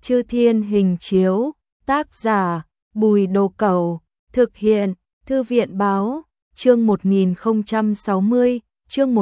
Chư Thiên Hình Chiếu, tác giả Bùi Đồ Cẩu, thực hiện Thư viện Báo, chương 1060, chương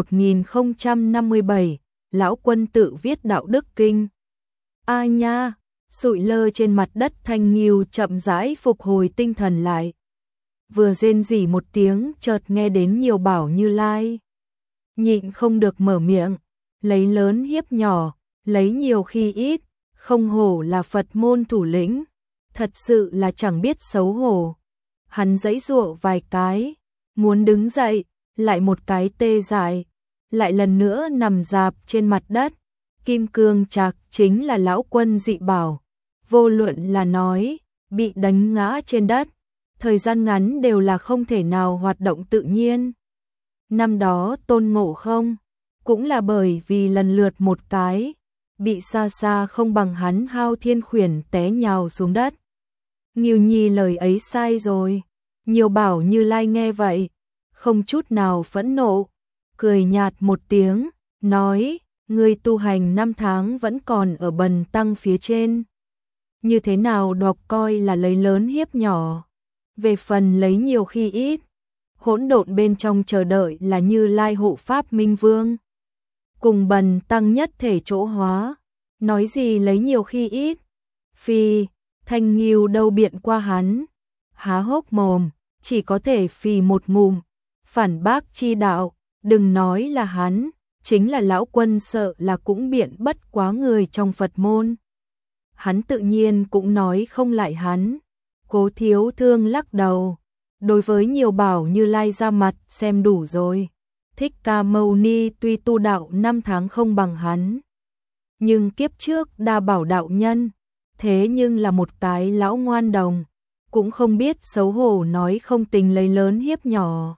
1057, Lão Quân tự viết đạo đức kinh. A nha, sụi lơ trên mặt đất Thanh Nghiêu chậm rãi phục hồi tinh thần lại. Vừa rên rỉ một tiếng chợt nghe đến Nhiều Bảo Như Lai. Nhịn không được mở miệng, lấy lớn hiếp nhỏ, lấy nhiều khi ít, không hổ là Phật môn thủ lĩnh, thật sự là chẳng biết xấu hổ. Hắn giãy giụa vài cái, muốn đứng dậy, lại một cái tê dại, lại lần nữa nằm rạp trên mặt đất. Kim cương trạc chính là lão quân dị bảo, vô luận là nói, bị đánh ngã trên đất, thời gian ngắn đều là không thể nào hoạt động tự nhiên. Năm đó Tôn Ngộ Không, cũng là bởi vì lần lượt một cái, bị xa xa không bằng hắn Hao Thiên Khuyển té nhào xuống đất. Nghiêu Nhi lời ấy sai rồi. Nhiều Bảo Như Lai nghe vậy, không chút nào phẫn nộ, cười nhạt một tiếng, nói, ngươi tu hành 5 tháng vẫn còn ở bần tăng phía trên. Như thế nào đọc coi là lấy lớn hiếp nhỏ, về phần lấy nhiều khi ít, hỗn độn bên trong chờ đợi là Như Lai hộ pháp Minh Vương. Cùng bần tăng nhất thể chỗ hóa, nói gì lấy nhiều khi ít. Phi, Thanh Nghiêu đâu biện qua hắn, há hốc mồm, chỉ có thể phì một ngụm, phản bác chi đạo, đừng nói là hắn, chính là lão quân sợ là cũng biện bất quá người trong Phật môn. Hắn tự nhiên cũng nói không lại hắn. Cố Thiếu Thương lắc đầu, đối với Nhiều Bảo Như Lai ra mặt xem đủ rồi. Thích Ca Mâu Ni tuy tu đạo 5 tháng không bằng hắn, nhưng kiếp trước đa bảo đạo nhân, thế nhưng là một cái lão ngoan đồng, cũng không biết xấu hổ nói không tình lấy lớn hiếp nhỏ.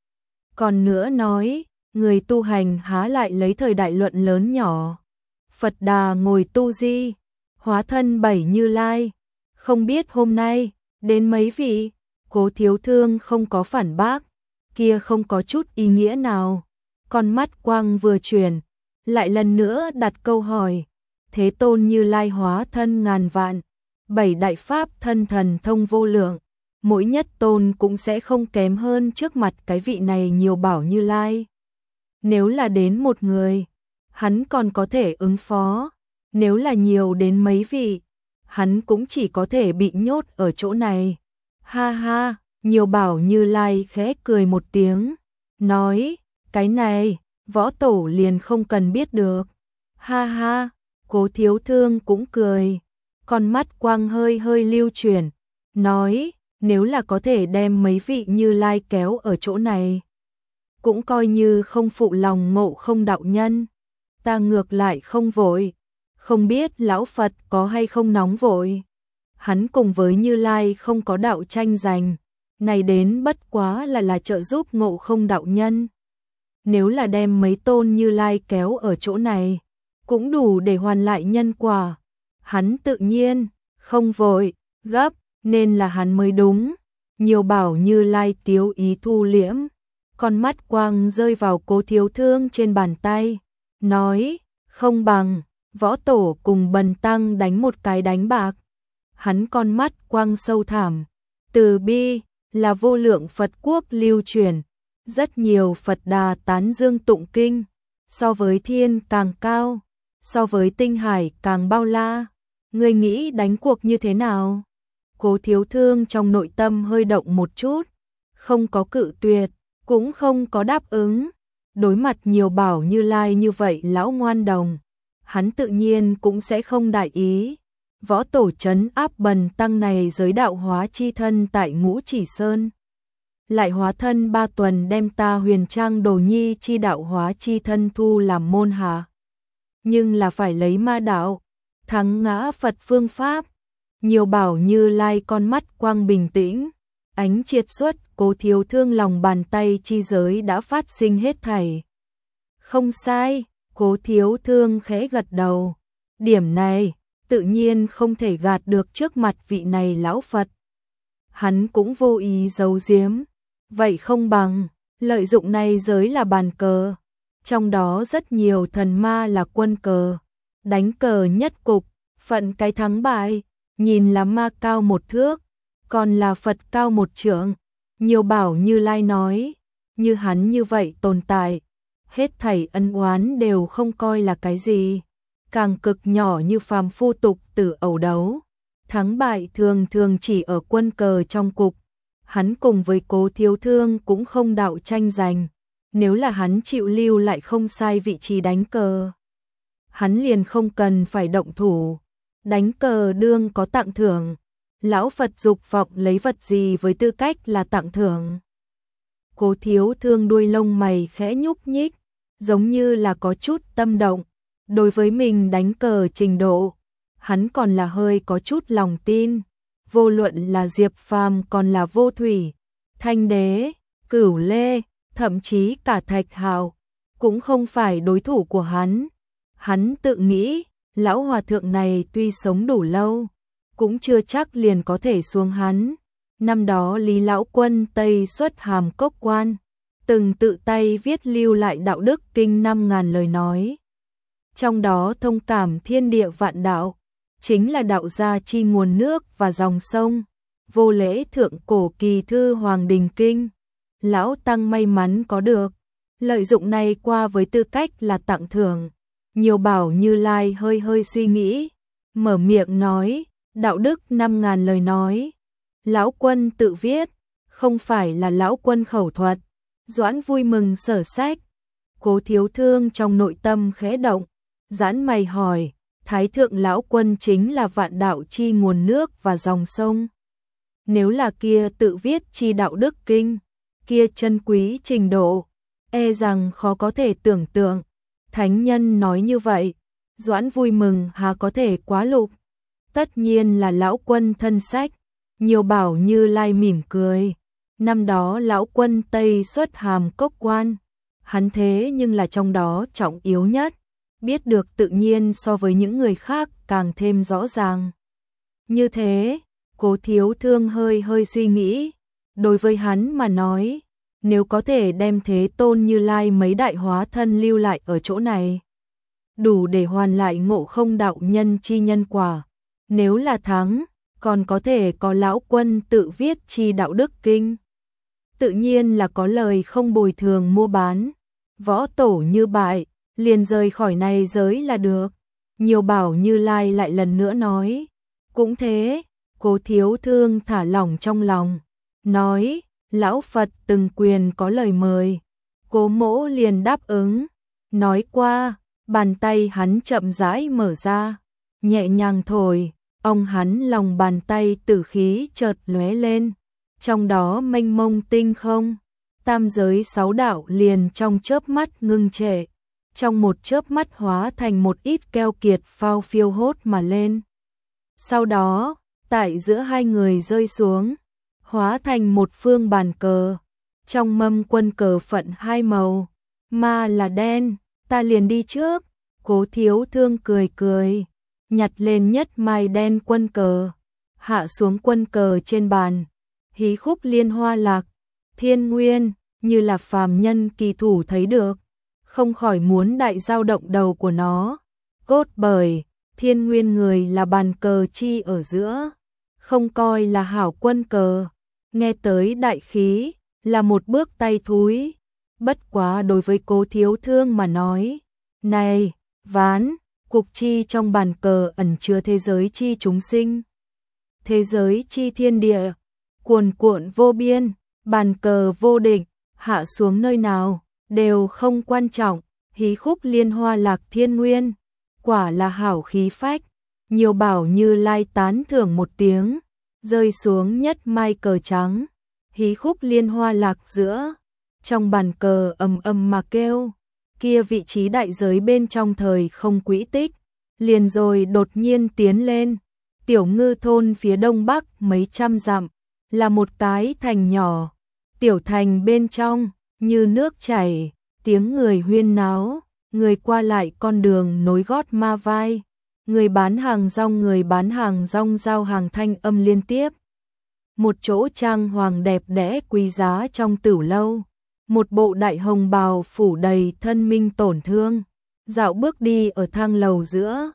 Còn nữa nói, người tu hành há lại lấy thời đại luận lớn nhỏ. Phật Đà ngồi tu di, hóa thân 7 Như Lai, không biết hôm nay đến mấy vị. Cố Thiếu Thương không có phản bác, kia không có chút ý nghĩa nào. Con mắt quang vừa chuyển, lại lần nữa đặt câu hỏi. Thế Tôn Như Lai hóa thân ngàn vạn, 7 đại pháp thân thần thông vô lượng, mỗi nhất tôn cũng sẽ không kém hơn trước mặt cái vị này Nhiều Bảo Như Lai. Nếu là đến một người, hắn còn có thể ứng phó, nếu là nhiều đến mấy vị, hắn cũng chỉ có thể bị nhốt ở chỗ này. Ha ha, Nhiều Bảo Như Lai khẽ cười một tiếng, nói, cái này, võ tổ liền không cần biết được. Ha ha, Cố Thiếu Thương cũng cười, con mắt quang hơi hơi lưu chuyển, nói, nếu là có thể đem mấy vị Như Lai kéo ở chỗ này, cũng coi như không phụ lòng Ngộ Không đạo nhân. Ta ngược lại không vội, không biết lão Phật có hay không nóng vội. Hắn cùng với Như Lai không có đạo tranh giành, này đến bất quá là trợ giúp Ngộ Không đạo nhân. Nếu là đem mấy tôn Như Lai kéo ở chỗ này, cũng đủ để hoàn lại nhân quả. Hắn tự nhiên không vội, gấp, nên là hắn mới đúng. Nhiều Bảo Như Lai tiếu ý thu liễm, con mắt quang rơi vào Cố Thiếu Thương trên bàn tay, nói, không bằng võ tổ cùng bần tăng đánh một cái đánh bạc. Hắn con mắt quang sâu thẳm, từ bi là vô lượng Phật quốc lưu truyền, rất nhiều Phật Đà tán dương tụng kinh, so với thiên càng cao, so với tinh hải càng bao la. Ngươi nghĩ đánh cuộc như thế nào? Cố Thiếu Thương trong nội tâm hơi động một chút, không có cự tuyệt, cũng không có đáp ứng. Đối mặt Nhiều Bảo Như Lai như vậy lão ngoan đồng, hắn tự nhiên cũng sẽ không đại ý. Võ tổ trấn áp bần tăng này giới đạo hóa chi thân tại Ngũ Chỉ Sơn, lại hóa thân 3 tuần đem ta Huyền Trang Đồ Nhi chi đạo hóa chi thân thu làm môn hạ. Nhưng là phải lấy ma đạo, thắng ngã Phật phương pháp. Nhiều Bảo Như Lai con mắt quang bình tĩnh, ánh triệt xuất. Cố Thiếu Thương lòng bàn tay chi giới đã phát sinh hết thảy. Không sai, Cố Thiếu Thương khẽ gật đầu. Điểm này, tự nhiên không thể gạt được trước mặt vị này lão Phật. Hắn cũng vô ý giấu giếm. Vậy không bằng, lợi dụng này giới là bàn cờ. Trong đó rất nhiều thần ma là quân cờ. Đánh cờ nhất cục, phận cái thắng bại, nhìn là ma cao một thước, còn là Phật cao một trượng. Nhiều Bảo Như Lai nói, như hắn như vậy tồn tại, hết thảy ân oán đều không coi là cái gì, càng cực nhỏ như phàm phu tục tử ẩu đấu. Thắng bại thường thường chỉ ở quân cờ trong cục, hắn cùng với Cố Thiếu Thương cũng không đạo tranh giành, nếu là hắn chịu lưu lại không sai vị trí đánh cờ, hắn liền không cần phải động thủ, đánh cờ đương có tặng thưởng, lão Phật dục vọng lấy vật gì với tư cách là tặng thưởng. Cố Thiếu Thương đuôi lông mày khẽ nhúc nhích, giống như là có chút tâm động, đối với mình đánh cờ trình độ, hắn còn là hơi có chút lòng tin, vô luận là Diệp Phàm còn là Vô Thủy, Thanh Đế, Cửu Lê, thậm chí cả Thạch Hạo, cũng không phải đối thủ của hắn. Hắn tự nghĩ, lão hòa thượng này tuy sống đủ lâu, cũng chưa chắc liền có thể xuống hắn. Năm đó Lý Lão Quân Tây xuất Hàm Cốc Quan, từng tự tay viết lưu lại đạo đức kinh 5.000 lời nói. Trong đó thông cảm thiên địa vạn đạo, chính là đạo gia chi nguồn nước và dòng sông, vô lễ thượng cổ kỳ thư Hoàng Đình Kinh. Lão Tăng may mắn có được, lợi dụng này qua với tư cách là tặng thưởng. Nhiều Bảo Như Lai hơi hơi suy nghĩ, mở miệng nói, đạo đức 5.000 lời nói. Lão Quân tự viết, không phải là Lão Quân khẩu thuật. Doãn vui mừng sở sách. Cố Thiếu Thương trong nội tâm khẽ động, giãn mày hỏi, Thái thượng Lão Quân chính là vạn đạo chi nguồn nước và dòng sông. Nếu là kia tự viết chi đạo đức kinh, kia chân quý trình độ, e rằng khó có thể tưởng tượng. Thánh nhân nói như vậy, Doãn vui mừng há có thể quá lục. Tất nhiên là Lão Quân thân sách. Nhiều Bảo Như Lai mỉm cười. Năm đó Lão Quân Tây xuất Hàm Cốc Quan, hắn thế nhưng là trong đó trọng yếu nhất, biết được tự nhiên so với những người khác càng thêm rõ ràng. Như thế, Cố Thiếu Thương hơi hơi suy nghĩ, đối với hắn mà nói, nếu có thể đem Thế Tôn Như Lai mấy đại hóa thân lưu lại ở chỗ này, đủ để hoàn lại Ngộ Không đạo nhân chi nhân quả. Nếu là thắng, còn có thể có Lão Quân tự viết chi đạo đức kinh. Tự nhiên là có lời không bồi thường mua bán. Võ tổ như bại, liền rời khỏi này giới là được. Nhiều Bảo Như Lai lại lần nữa nói. Cũng thế, Cố Thiếu Thương thả lỏng trong lòng. Nói, Lão Phật từng quyền có lời mời. Cố Mỗ liền đáp ứng. Nói qua, bàn tay hắn chậm rãi mở ra. Nhẹ nhàng thổi, ông hắn lòng bàn tay tử khí chợt lóe lên. Trong đó mênh mông tinh không, tam giới 6 đạo liền trong chớp mắt ngưng trệ, trong một chớp mắt hóa thành một ít keo kiệt phao phiêu hốt mà lên. Sau đó, tại giữa hai người rơi xuống, hóa thành một phương bàn cờ, trong mâm quân cờ phận hai màu, ma là đen, ta liền đi trước. Cố Thiếu Thương cười cười, nhặt lên nhất mai đen quân cờ, hạ xuống quân cờ trên bàn. Hí khúc liên hoa lạc, thiên nguyên, như là phàm nhân kỳ thủ thấy được, không khỏi muốn đại dao động đầu của nó. Cốt bởi, thiên nguyên người là bàn cờ chi ở giữa, không coi là hảo quân cờ, nghe tới đại khí, là một bước tay thúi. Bất quá đối với Cố Thiếu Thương mà nói, này, ván, cục chi trong bàn cờ ẩn chứa thế giới chi chúng sinh, thế giới chi thiên địa, cuồn cuộn vô biên, bàn cờ vô định, hạ xuống nơi nào, đều không quan trọng. Hí khúc liên hoa lạc thiên nguyên, quả là hảo khí phách. Nhiều Bảo Như Lai tán thưởng một tiếng, rơi xuống nhất mai cờ trắng. Hí khúc liên hoa lạc giữa, trong bàn cờ ầm ầm mà kêu. Kia vị trí đại giới bên trong thời không quỹ tích, liền rồi đột nhiên tiến lên. Tiểu Ngư thôn phía đông bắc mấy trăm dặm, là một cái thành nhỏ. Tiểu thành bên trong, như nước chảy, tiếng người huyên náo, người qua lại con đường nối gót ma vai. Người bán hàng rong giao hàng thanh âm liên tiếp. Một chỗ trang hoàng đẹp đẽ quý giá trong tửu lâu. Một bộ đại hồng bào phủ đầy thân minh tổn thương, dạo bước đi ở thang lầu giữa.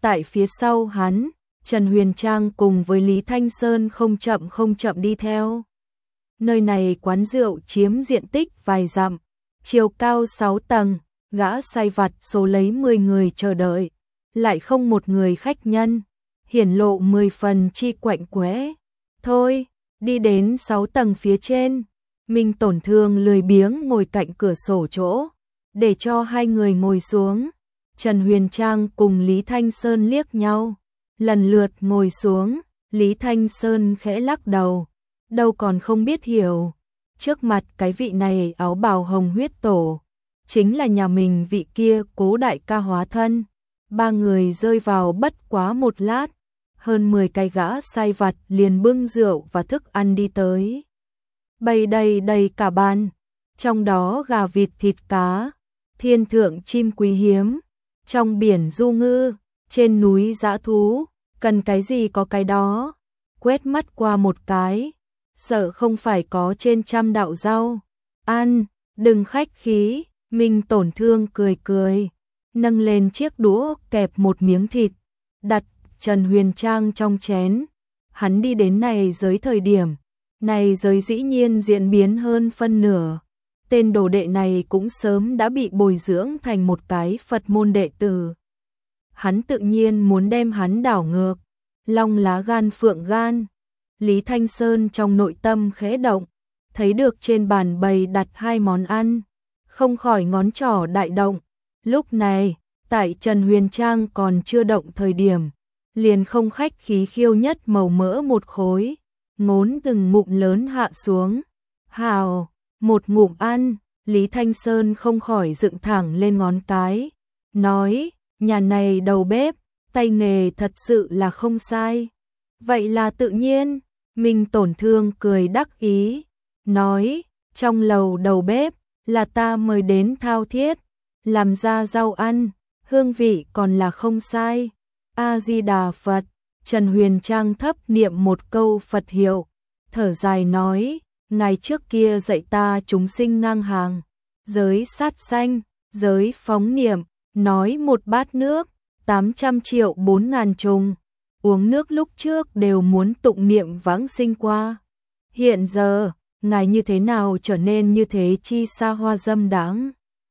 tại phía sau hắn, Trần Huyền Trang cùng với Lý Thanh Sơn không chậm đi theo. Nơi này quán rượu chiếm diện tích vài dặm, chiều cao 6 tầng, gã sai vặt số lấy 10 người chờ đợi, lại không một người khách nhân, hiển lộ 10 phần chi quạnh quẽ. Thôi, đi đến 6 tầng phía trên, Minh Tổn Thương lười biếng ngồi cạnh cửa sổ chỗ, để cho hai người ngồi xuống. Trần Huyền Trang cùng Lý Thanh Sơn liếc nhau, lần lượt ngồi xuống, Lý Thanh Sơn khẽ lắc đầu, đâu còn không biết hiểu. Trước mặt cái vị này áo bào hồng huyết tổ, chính là nhà mình vị kia Cố đại ca hóa thân. Ba người rơi vào bất quá một lát, hơn 10 cái gã sai vặt liền bưng rượu và thức ăn đi tới. Bày đầy cả bàn, trong đó gà vịt thịt cá, thiên thượng chim quý hiếm, trong biển du ngư, trên núi dã thú, cần cái gì có cái đó. Quét mắt qua một cái, sợ không phải có trên 100 đạo rau. Ăn, đừng khách khí, Minh Tổn Thương cười, nâng lên chiếc đũa kẹp một miếng thịt, đặt Trần Huyền Trang trong chén. Hắn đi đến này giới thời điểm, này giới dĩ nhiên diễn biến hơn phân nửa. Tên đồ đệ này cũng sớm đã bị bồi dưỡng thành một cái Phật môn đệ tử. Hắn tự nhiên muốn đem hắn đảo ngược, long lá gan phượng gan. Lý Thanh Sơn trong nội tâm khẽ động, thấy được trên bàn bày đặt 2 món ăn, không khỏi ngón trỏ đại động. Lúc này, tại Trần Huyền Trang còn chưa động thời điểm, liền không khách khí khiêu nhất màu mỡ một khối, ngốn từng ngụm lớn hạ xuống. Hào, một ngụm ăn, Lý Thanh Sơn không khỏi dựng thẳng lên ngón cái, nói, nhà này đầu bếp, tay nghề thật sự là không sai. Vậy là tự nhiên, Minh Tổn Thương cười đắc ý, nói, trong lầu đầu bếp, là ta mời đến thao thiết, làm ra rau ăn, hương vị còn là không sai. A-di-đà Phật. Trần Huyền Trang thấp niệm một câu Phật hiệu, thở dài nói, ngày trước kia dạy ta chúng sinh ngang hàng, giới sát sanh, giới phóng niệm, nói một bát nước, 800 triệu 4.000 trùng, uống nước lúc trước đều muốn tụng niệm vãng sinh qua. Hiện giờ, ngài như thế nào trở nên như thế chi xa hoa dâm đãng?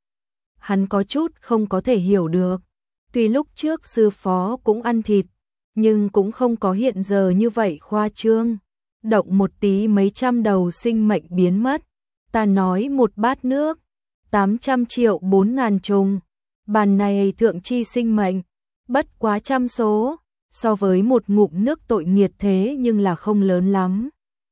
Hắn có chút không có thể hiểu được, tuy lúc trước sư phó cũng ăn thịt, nhưng cũng không có hiện giờ như vậy khoa trương, động một tí mấy trăm đầu sinh mệnh biến mất. Ta nói một bát nước, 800 triệu 4.000 trùng, bàn này thượng chi sinh mệnh, bất quá trăm số, so với một ngụm nước tội nghiệt thế nhưng là không lớn lắm.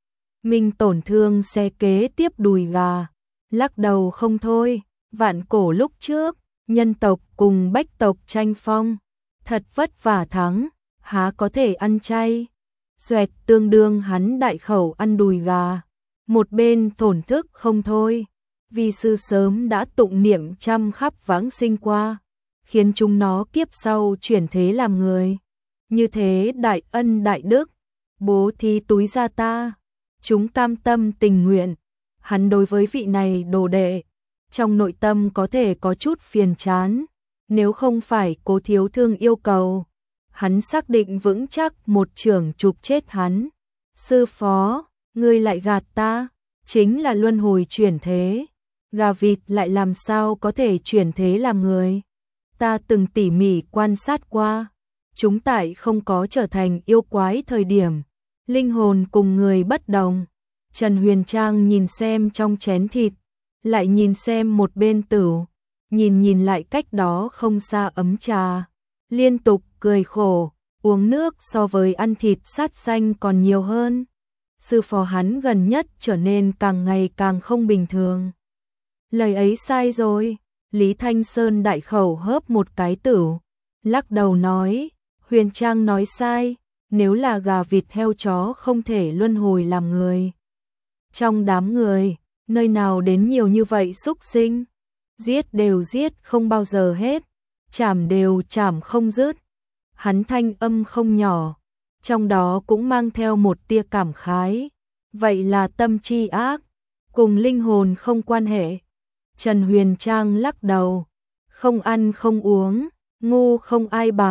Minh Tổn Thương xe kế tiếp đùi gà, lắc đầu không thôi, vạn cổ lúc trước, nhân tộc cùng bách tộc tranh phong, thật vất vả thắng, há có thể ăn chay. Xoẹt tương đương hắn đại khẩu ăn đùi gà, một bên thổn thức không thôi, vì sư sớm đã tụng niệm trăm khắp vãng sinh qua, khiến chúng nó kiếp sau chuyển thế làm người. Như thế đại ân đại đức, bố thí túi ra ta, chúng cam tâm tình nguyện. Hắn đối với vị này đồ đệ, trong nội tâm có thể có chút phiền chán, nếu không phải Cố thiếu thương yêu cầu, hắn xác định vững chắc một chưởng chụp chết hắn. Sư phó, ngươi lại gạt ta, chính là luân hồi chuyển thế, gà vịt lại làm sao có thể chuyển thế làm người? Ta từng tỉ mỉ quan sát qua, chúng tại không có trở thành yêu quái thời điểm, linh hồn cùng người bất đồng. Trần Huyền Trang nhìn xem trong chén thịt, lại nhìn xem một bên tửu, nhìn lại cách đó không xa ấm trà, liên tục cười khổ, uống nước so với ăn thịt sát sanh còn nhiều hơn. Sư phó hắn gần nhất trở nên càng ngày càng không bình thường. Lời ấy sai rồi, Lý Thanh Sơn đại khẩu hớp một cái tửu, lắc đầu nói, Huyền Trang nói sai, nếu là gà vịt heo chó không thể luân hồi làm người. Trong đám người, nơi nào đến nhiều như vậy xúc sinh, giết đều giết không bao giờ hết, chảm đều chảm không dứt. Hắn thanh âm không nhỏ, trong đó cũng mang theo một tia cảm khái, vậy là tâm chi ác, cùng linh hồn không quan hệ. Trần Huyền Trang lắc đầu, không ăn không uống, ngu không ai bằng,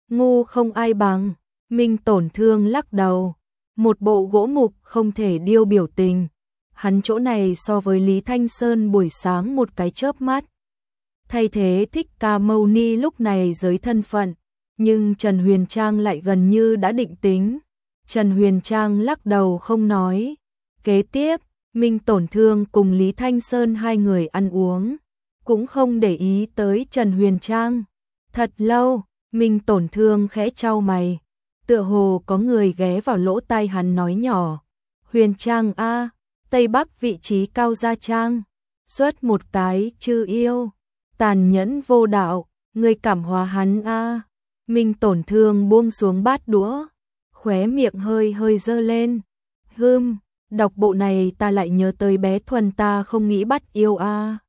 ngu không ai bằng. Minh Tổn Thương lắc đầu, một bộ gỗ mục không thể điêu biểu tình. Hắn chỗ này so với Lý Thanh Sơn buổi sáng một cái chớp mắt. Thay thế Thích Ca Mâu Ni lúc này giới thân phận, nhưng Trần Huyền Trang lại gần như đã định tính. Trần Huyền Trang lắc đầu không nói. Kế tiếp, Minh Tổn Thương cùng Lý Thanh Sơn hai người ăn uống, cũng không để ý tới Trần Huyền Trang. Thật lâu, Minh Tổn Thương khẽ chau mày, tựa hồ có người ghé vào lỗ tai hắn nói nhỏ. Huyền Trang a, Tây Bắc vị trí cao gia trang, xuất một cái chư yêu, tàn nhẫn vô đạo, người cảm hóa hắn a. Minh Tổn Thương buông xuống bát đũa, khóe miệng hơi hơi dơ lên. Đọc bộ này ta lại nhớ tới bé Thuần ta không nghĩ bắt yêu a.